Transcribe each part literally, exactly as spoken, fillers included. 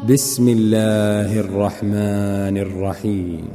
بسم الله الرحمن الرحيم.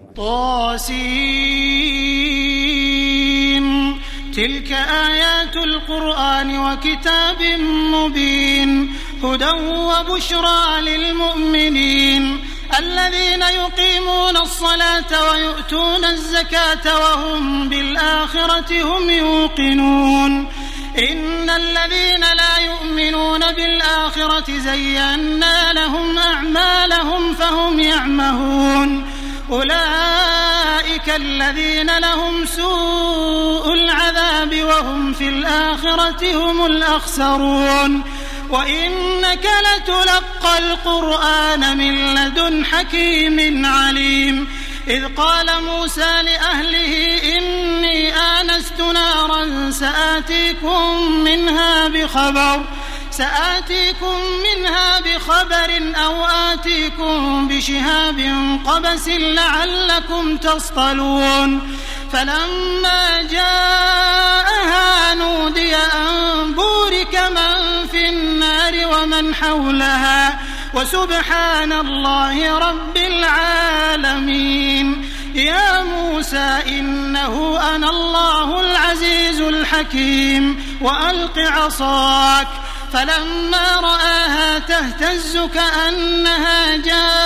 طاسين. تلك آيات القرآن وكتاب مبين هدى وبشرى للمؤمنين الذين يقيمون الصلاة ويؤتون الزكاة وهم بالآخرة هم يوقنون. إن الذين لا يؤمنون بالآخرة زينا لهم أعمالهم فهم يعمهون. أولئك الذين لهم سوء العذاب وهم في الآخرة هم الأخسرون. وإنك لتلقى القرآن من لدن حكيم عليم. إذ قال موسى لأهله إني آنست نارا سآتيكم منها بخبر سآتيكم منها بخبر أو آتيكم بشهاب قبس لعلكم تصطلون. فلما جاءها نودي أن بورك من في النار ومن حولها وسبحان الله رب العالمين. يا موسى إنه أنا الله العزيز الحكيم وألق عصاك. فلما رآها تهتز كأنها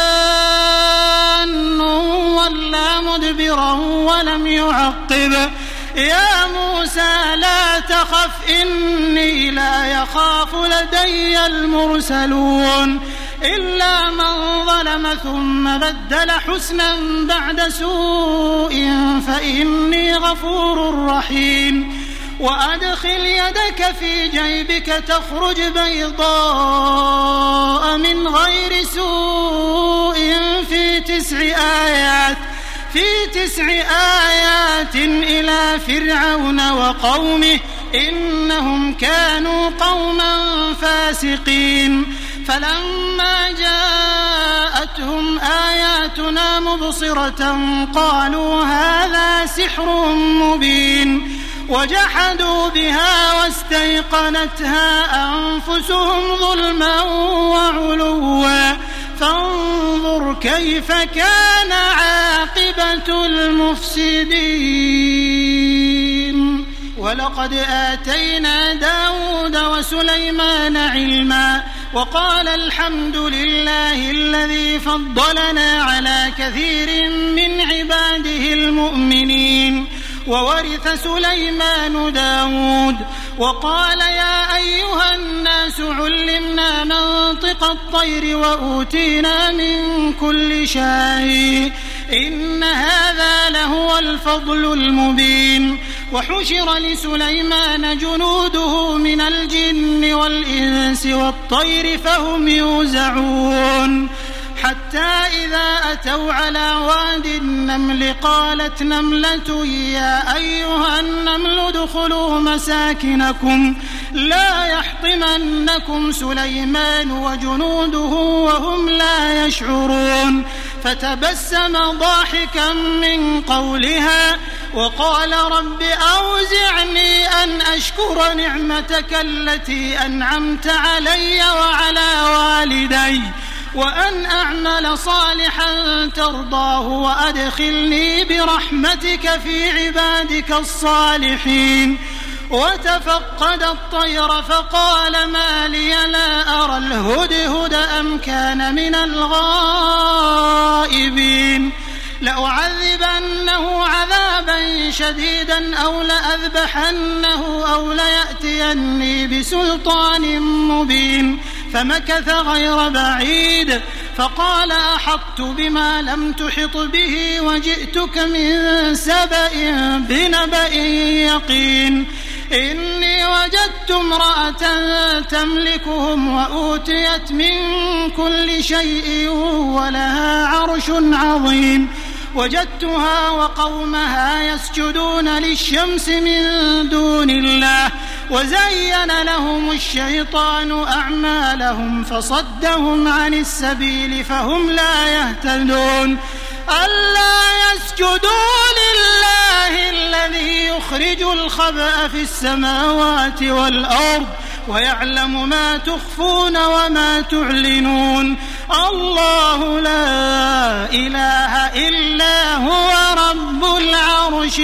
جان ولا مدبرا ولم يعقب. يا موسى لا تخف إني لا يخاف لدي المرسلون. إلا من ظلم ثم بدل حسنا بعد سوء فإني غفور رحيم. وأدخل يدك في جيبك تخرج بيضاء من غير سوء في تسع آيات في تسع آيات إلى فرعون وقومه إنهم كانوا قوما فاسقين. فلما جاءتهم آياتنا مبصرة قالوا هذا سحر مبين. وجحدوا بها واستيقنتها أنفسهم ظلما وعلوا فانظر كيف كان عاقبة المفسدين. ولقد آتينا داود وسليمان علما وقال الحمد لله الذي فضلنا على كثير من عباده المؤمنين. وورث سليمان داود وقال يا أيها الناس علمنا منطق الطير وأوتينا من كل شيء إن هذا لهو الفضل المبين. وحشر لسليمان جنوده من الجن والإنس والطير فهم يوزعون. حتى إذا أتوا على واد النمل قالت نملة يا أيها النمل ادخلوا مساكنكم لا يحطمنكم سليمان وجنوده وهم لا يشعرون. فتبسم ضاحكا من قولها وقال رب أوزعني أن أشكر نعمتك التي أنعمت علي وعلى والدي وأن أعمل صالحا ترضاه وأدخلني برحمتك في عبادك الصالحين. وتفقد الطير فقال ما لي لا أرى الهدهد أم كان من الغائبين. لأعذبنه عذابا شديدا أو لأذبحنه أو ليأتيني بسلطان مبين. فمكث غير بعيد فقال أحطت بما لم تحط به وجئتك من سبأ بنبأ يقين. إني وجدت امرأة تملكهم وأوتيت من كل شيء ولها عرش عظيم. وجدتها وقومها يسجدون للشمس من دون الله وزين لهم الشيطان أعمالهم فصدهم عن السبيل فهم لا يهتدون. ألا يسجدوا لله الذي يخرج الخبأ في السماوات والأرض ويعلم ما تخفون وما تعلنون الله لا إله إلا هو رب العرش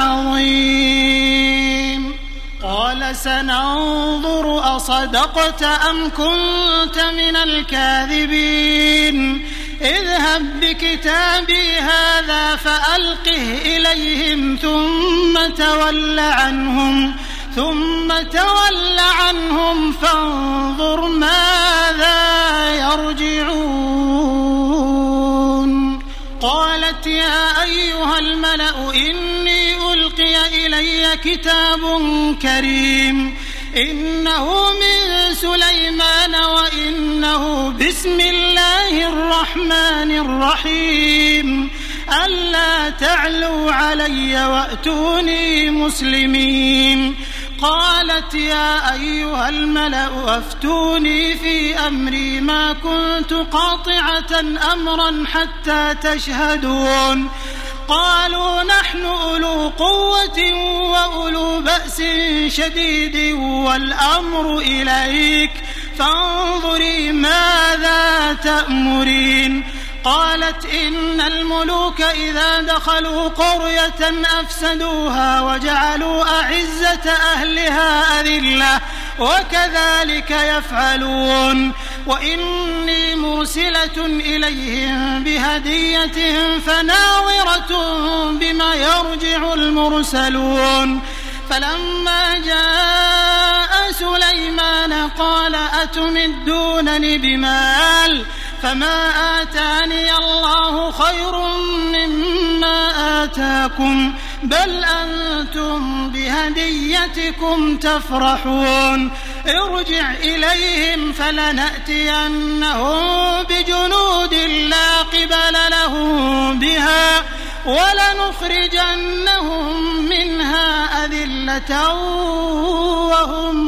العظيم قال سننظر أصدقت أم كنت من الكاذبين اذهب بكتابي هذا فألقه إليهم ثم تول عنهم ثم تول عنهم فانظر ماذا يرجعون قالت يا أيها الملأ إني ألقي إلي كتاب كريم إنه من سليمان وإنه بسم الله الرحمن الرحيم ألا تعلوا علي وأتوني مسلمين قالت يا أيها الملأ أفتوني في أمري ما كنت قاطعة أمرا حتى تشهدون قالوا نحن أولو قوة وأولو بأس شديد والأمر إليك فانظري ماذا تأمرين قالت إن الملوك إذا دخلوا قرية أفسدوها وجعلوا أعزة أهلها أذلة وكذلك يفعلون وإني مرسلة إليهم بهدية فناظرة بما يرجع المرسلون فلما جاء سليمان قال أتمدونني بمال فما آتاني الله خير مما آتاكم بل أنتم بهديتكم تفرحون ارجع إليهم فلنأتينهم بجنود لا قبل لهم بها ولنخرجنهم منها أذلة وهم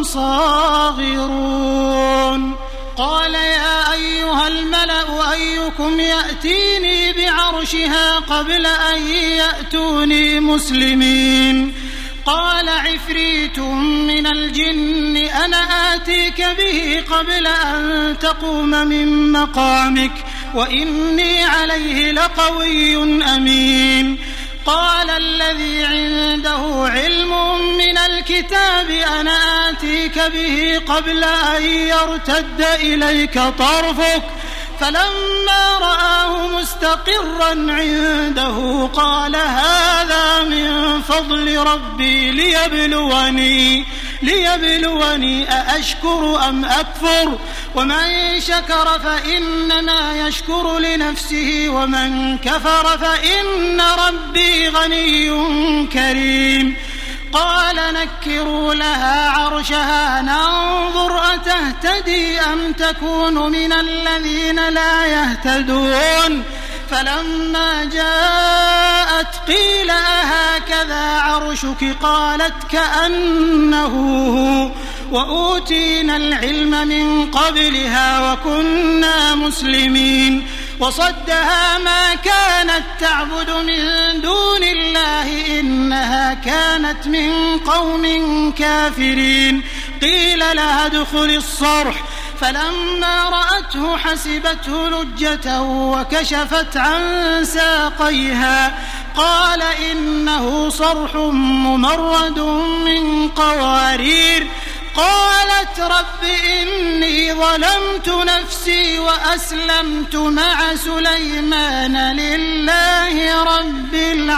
صاغرون قال يا أيها الملأ أيكم يأتيني بعرشها قبل أن يأتوني مسلمين قال عفريت من الجن أنا آتيك به قبل أن تقوم من مقامك وإني عليه لقوي أمين قال الذي عنده علم من الكتاب أنا آتيك به قبل أن يرتد إليك طرفك فلما رآه مستقرا عنده قال هذا من فضل ربي ليبلوني ليبلوني أأشكر أم أكفر ومن شكر فإنما يشكر لنفسه ومن كفر فإن ربي غني كريم قال نكروا لها عرشها ننظر أتهتدي أم تكون من الذين لا يهتدون فلما جاءت قيل أهكذا عرشك قالت كأنه هو وأوتينا العلم من قبلها وكنا مسلمين وصدها ما كانت تعبد من دون الله إنها كانت من قوم كافرين قيل لها ادخل الصرح فلما رأته حسبته لجة وكشفت عن ساقيها قال إنه صرح ممرد من قوارير قالت رب إني ظلمت نفسي وأسلمت مع سليمان لله رب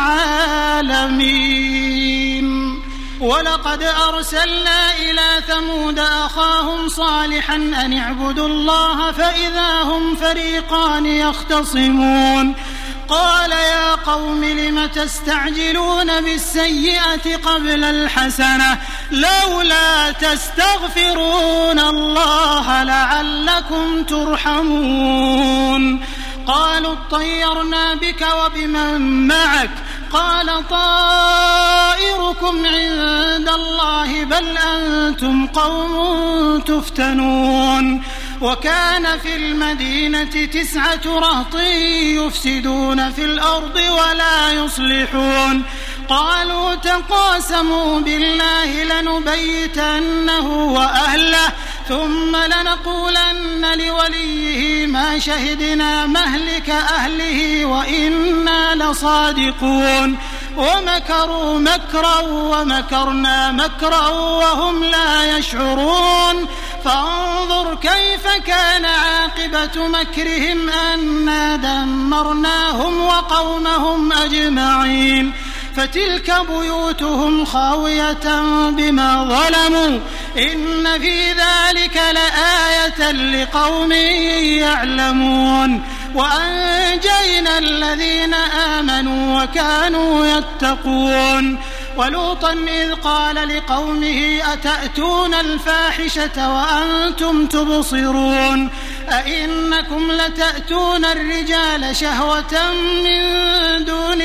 العالمين ولقد أرسلنا إلى ثمود أخاهم صالحا أن اعبدوا الله فإذا هم فريقان يختصمون قال يا قوم لم تستعجلون بالسيئة قبل الحسنة لولا تستغفرون الله لعلكم ترحمون قالوا اطيرنا بك وبمن معك قال طائركم عند الله بل أنتم قوم تفتنون وكان في المدينة تسعة رهط يفسدون في الأرض ولا يصلحون قالوا تقاسموا بالله لنبيتنه وأهله ثم لنقولن لوليه ما شهدنا مهلك أهله وإنا لصادقون ومكروا مكرا ومكرنا مكرا وهم لا يشعرون فانظر كيف كان عاقبة مكرهم أنا دمرناهم وقومهم أجمعين فتلك بيوتهم خاوية بما ظلموا إن في ذلك لآية لقوم يعلمون وأنجينا الذين آمنوا وكانوا يتقون ولوطا إذ قال لقومه أتأتون الفاحشة وأنتم تبصرون أئنكم لتأتون الرجال شهوة من دون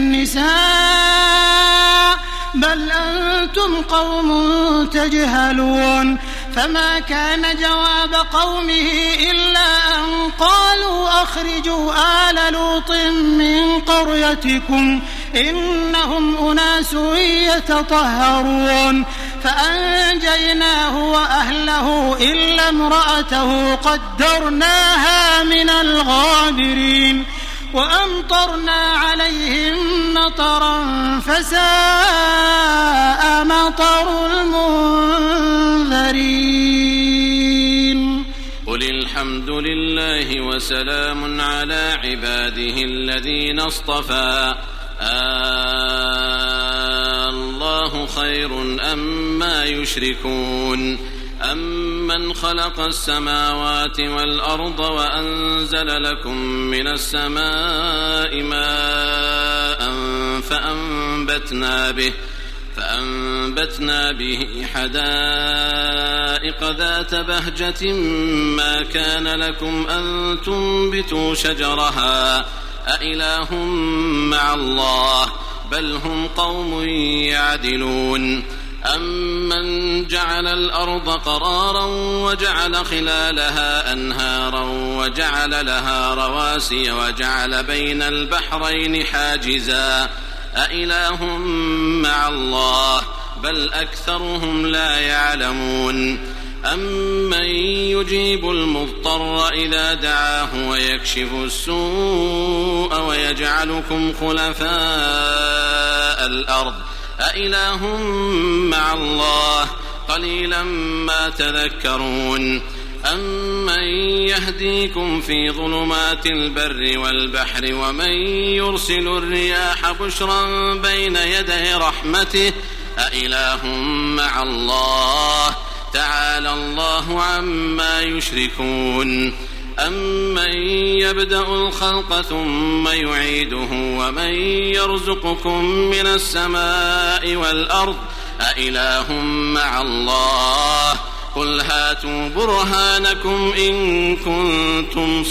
النساء بل أنتم قوم تجهلون فما كان جواب قومه إلا أن قالوا أخرجوا آل لوط من قريتكم إنهم أناس يتطهرون فأنجيناه وأهله إلا امرأته قدرناها من الغابرين وأمطرنا عليهم مطرا فساء مطر المنذرين قل الحمد لله وسلام على عباده الذين اصطفى الله خير أما يشركون أمن خلق السماوات والأرض وأنزل لكم من السماء ماء فأنبتنا به فأنبتنا به حدائق ذات بهجة ما كان لكم أن تنبتوا شجرها أإله مع الله بل هم قوم يعدلون أمن جعل الأرض قرارا وجعل خلالها أنهارا وجعل لها رواسي وجعل بين البحرين حاجزا أإله مع الله بل أكثرهم لا يعلمون أمن يجيب المضطر إذا دعاه ويكشف السوء ويجعلكم خلفاء الأرض أإله مع الله قليلا ما تذكرون أمن يهديكم في ظلمات البر والبحر ومن يرسل الرياح بشرا بين يدي رحمته أإله مع الله تعالى الله عما يشركون أمن يبدأ الخلق ثم يعيده ومن يرزقكم من السماء والأرض أإله مع الله قل هاتوا برهانكم إن كنتم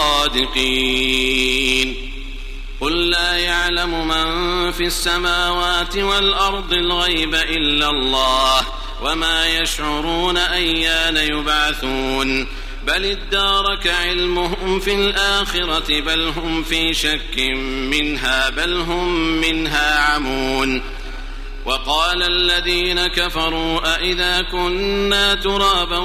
صادقين قل لا يعلم من في السماوات والأرض الغيب إلا الله وما يشعرون أيان يبعثون بل ادارك علمهم في الآخرة بل هم في شك منها بل هم منها عمون وقال الذين كفروا أئذا كنا ترابا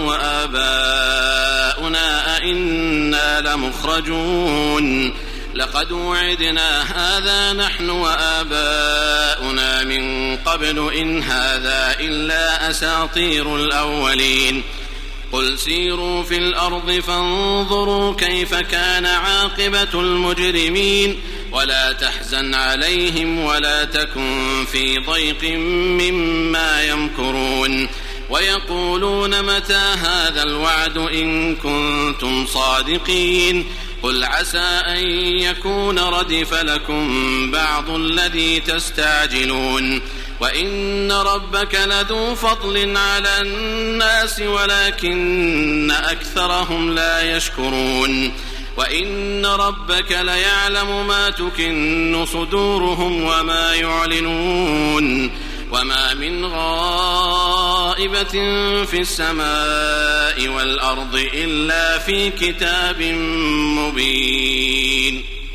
وآباؤنا أئنا لمخرجون لقد وعدنا هذا نحن وآباؤنا من قبل إن هذا إلا أساطير الأولين قل سيروا في الأرض فانظروا كيف كان عاقبة المجرمين ولا تحزن عليهم ولا تكن في ضيق مما يمكرون ويقولون متى هذا الوعد إن كنتم صادقين قل عسى أن يكون ردف لكم بعض الذي تستعجلون وإن ربك لذو فضل على الناس ولكن أكثرهم لا يشكرون وإن ربك ليعلم ما تكن صدورهم وما يعلنون وما من غائبة في السماء والأرض إلا في كتاب مبين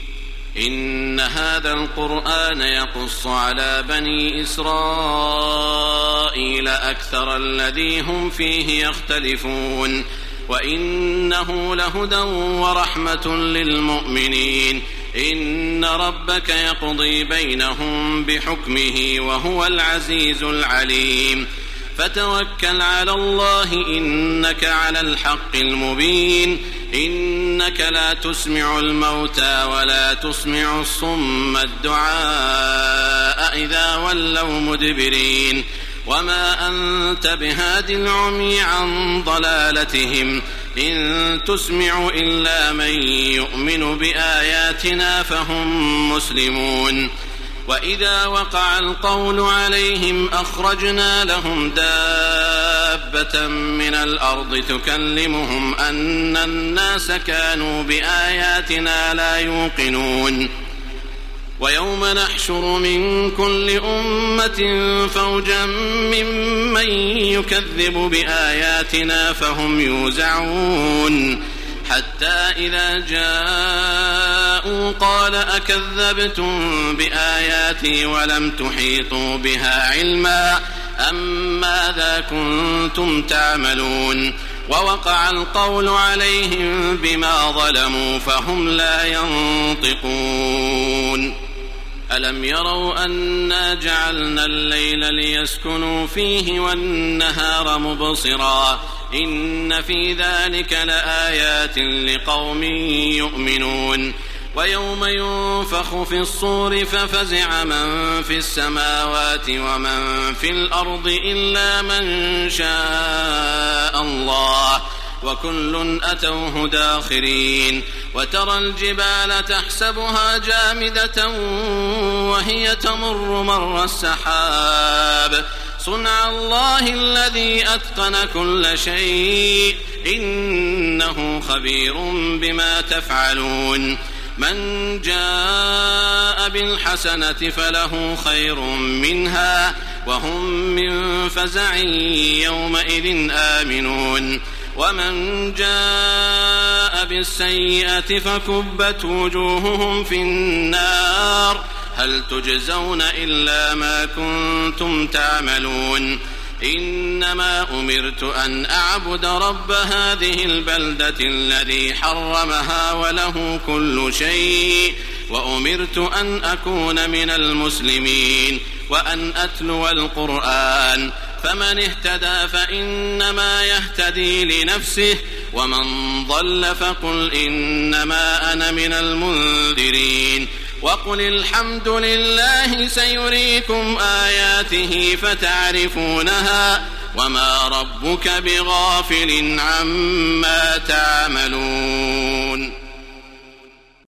إن هذا القرآن يقص على بني إسرائيل أكثر الذي هم فيه يختلفون وإنه لهدى ورحمة للمؤمنين إن ربك يقضي بينهم بحكمه وهو العزيز العليم فتوكل على الله إنك على الحق المبين إنك لا تسمع الموتى ولا تسمع الصم الدعاء إذا ولوا مدبرين وما أنت بهاد العمي عن ضلالتهم إن تسمع إلا من يؤمن بآياتنا فهم مسلمون وإذا وقع القول عليهم أخرجنا لهم دابة من الأرض تكلمهم أن الناس كانوا بآياتنا لا يوقنون ويوم نحشر من كل أمة فوجا ممن يكذب بآياتنا فهم يوزعون حتى إذا جاءوا قال أكذبتم بآياتي ولم تحيطوا بها علما أم ماذا كنتم تعملون ووقع القول عليهم بما ظلموا فهم لا ينطقون ألم يروا أنا جعلنا الليل ليسكنوا فيه والنهار مبصرا إن في ذلك لآيات لقوم يؤمنون ويوم ينفخ في الصور ففزع من في السماوات ومن في الأرض إلا من شاء الله وكل أتوه داخرين وترى الجبال تحسبها جامدة وهي تمر مر السحاب صنع الله الذي أتقن كل شيء إنه خبير بما تفعلون من جاء بالحسنة فله خير منها وهم من فزع يومئذ آمنون ومن جاء بالسيئة فكبت وجوههم في النار هل تجزون إلا ما كنتم تعملون إنما أمرت أن أعبد رب هذه البلدة الذي حرمها وله كل شيء وأمرت أن أكون من المسلمين وأن أتلو القرآن فمن اهتدى فإنما يهتدي لنفسه ومن ضل فقل إنما أنا من المنذرين وقل الحمد لله سيريكم آياته فتعرفونها وما ربك بغافل عما تعملون